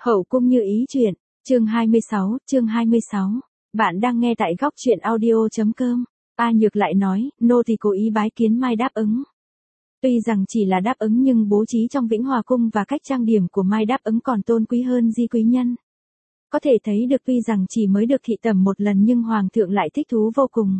Hậu cung Như Ý truyện, chương 26. Bạn đang nghe tại góc truyện audio.com. A Nhược lại nói, nô thì cố ý bái kiến Mai đáp ứng. Tuy rằng chỉ là đáp ứng nhưng bố trí trong Vĩnh Hòa cung và cách trang điểm của Mai đáp ứng còn tôn quý hơn Di quý nhân. Có thể thấy được tuy rằng chỉ mới được thị tẩm một lần nhưng Hoàng thượng lại thích thú vô cùng.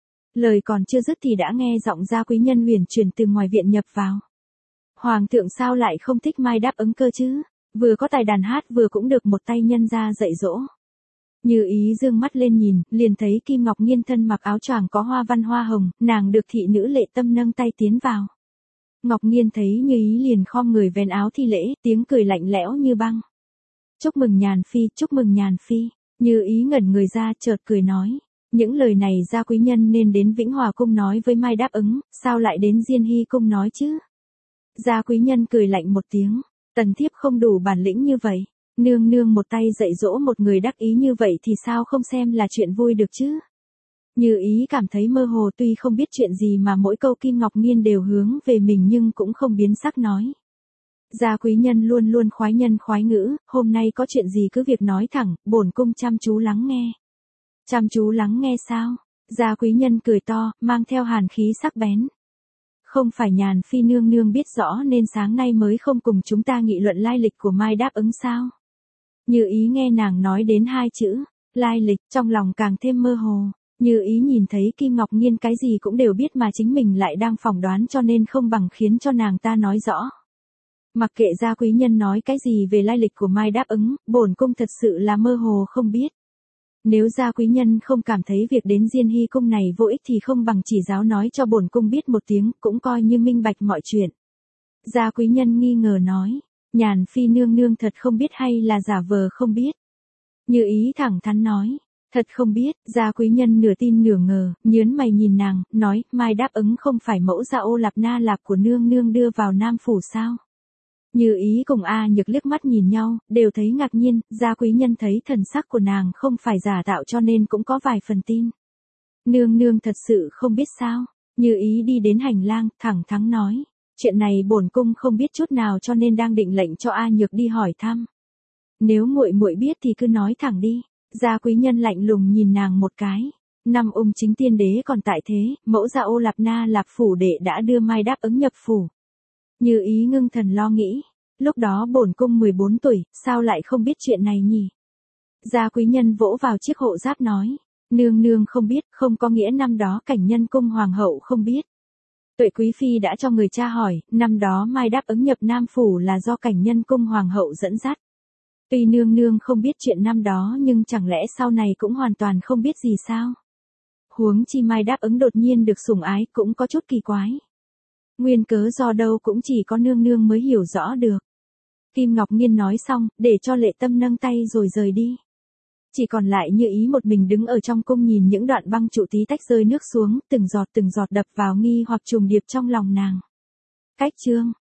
Lời còn chưa dứt thì đã nghe giọng Gia quý nhân huyền chuyển từ ngoài viện nhập vào. Hoàng thượng sao lại không thích Mai đáp ứng cơ chứ? Vừa có tài đàn hát vừa cũng được một tay nhân gia dạy dỗ. Như Ý dương mắt lên nhìn, liền thấy Kim Ngọc Nghiên thân mặc áo choàng có hoa văn hoa hồng, nàng được thị nữ Lệ Tâm nâng tay tiến vào. Ngọc Nghiên thấy Như Ý liền khom người vén áo thi lễ, tiếng cười lạnh lẽo như băng. Chúc mừng Nhàn Phi, chúc mừng Nhàn Phi. Như Ý ngẩn người ra chợt cười nói. Những lời này Gia quý nhân nên đến Vĩnh Hòa cung nói với Mai đáp ứng, sao lại đến Diên Hy cung nói chứ? Gia quý nhân cười lạnh một tiếng. Tần thiếp không đủ bản lĩnh như vậy, nương nương một tay dạy dỗ một người đắc ý như vậy thì sao không xem là chuyện vui được chứ? Như Ý cảm thấy mơ hồ tuy không biết chuyện gì mà mỗi câu Kim Ngọc Nghiên đều hướng về mình nhưng cũng không biến sắc nói. Gia quý nhân luôn luôn khoái nhân khoái ngữ, hôm nay có chuyện gì cứ việc nói thẳng, bổn cung chăm chú lắng nghe. Chăm chú lắng nghe sao? Gia quý nhân cười to, mang theo hàn khí sắc bén. Không phải Nhàn Phi nương nương biết rõ nên sáng nay mới không cùng chúng ta nghị luận lai lịch của Mai đáp ứng sao? Như Ý nghe nàng nói đến hai chữ, lai lịch, trong lòng càng thêm mơ hồ. Như Ý nhìn thấy Kim Ngọc Nghiên cái gì cũng đều biết mà chính mình lại đang phỏng đoán cho nên không bằng khiến cho nàng ta nói rõ. Mặc kệ Gia quý nhân nói cái gì về lai lịch của Mai đáp ứng, bổn cung thật sự là mơ hồ không biết. Nếu Gia quý nhân không cảm thấy việc đến Diên Hy cung này vô ích thì không bằng chỉ giáo nói cho bổn cung biết một tiếng, cũng coi như minh bạch mọi chuyện. Gia quý nhân nghi ngờ nói, Nhàn Phi nương nương thật không biết hay là giả vờ không biết? Như Ý thẳng thắn nói, thật không biết. Gia quý nhân nửa tin nửa ngờ, nhớn mày nhìn nàng, nói, Mai đáp ứng không phải mẫu Gia Ô Lạp Na Lạp của nương nương đưa vào Nam phủ sao? Như Ý cùng A Nhược liếc mắt nhìn nhau, đều thấy ngạc nhiên, Gia quý nhân thấy thần sắc của nàng không phải giả tạo cho nên cũng có vài phần tin. Nương nương thật sự không biết sao? Như Ý đi đến hành lang, thẳng thắn nói, chuyện này bổn cung không biết chút nào cho nên đang định lệnh cho A Nhược đi hỏi thăm. Nếu muội muội biết thì cứ nói thẳng đi. Gia quý nhân lạnh lùng nhìn nàng một cái. Năm Ung Chính Tiên Đế còn tại thế, mẫu Gia Ô Lạp Na Lạp phủ đệ đã đưa Mai đáp ứng nhập phủ. Như Ý ngưng thần lo nghĩ, lúc đó bổn cung 14 tuổi, sao lại không biết chuyện này nhỉ? Gia quý nhân vỗ vào chiếc hộ giáp nói, nương nương không biết, không có nghĩa năm đó Cảnh Nhân cung hoàng hậu không biết. Tuệ quý phi đã cho người tra hỏi, năm đó Mai đáp ứng nhập Nam phủ là do Cảnh Nhân cung hoàng hậu dẫn dắt. Tuy nương nương không biết chuyện năm đó nhưng chẳng lẽ sau này cũng hoàn toàn không biết gì sao? Huống chi Mai đáp ứng đột nhiên được sủng ái cũng có chút kỳ quái. Nguyên cớ do đâu cũng chỉ có nương nương mới hiểu rõ được. Kim Ngọc Nghiên nói xong, để cho Lệ Tâm nâng tay rồi rời đi. Chỉ còn lại Như Ý một mình đứng ở trong cung nhìn những đoạn băng trụ tí tách rơi nước xuống, từng giọt đập vào nghi hoặc trùng điệp trong lòng nàng. Cách chương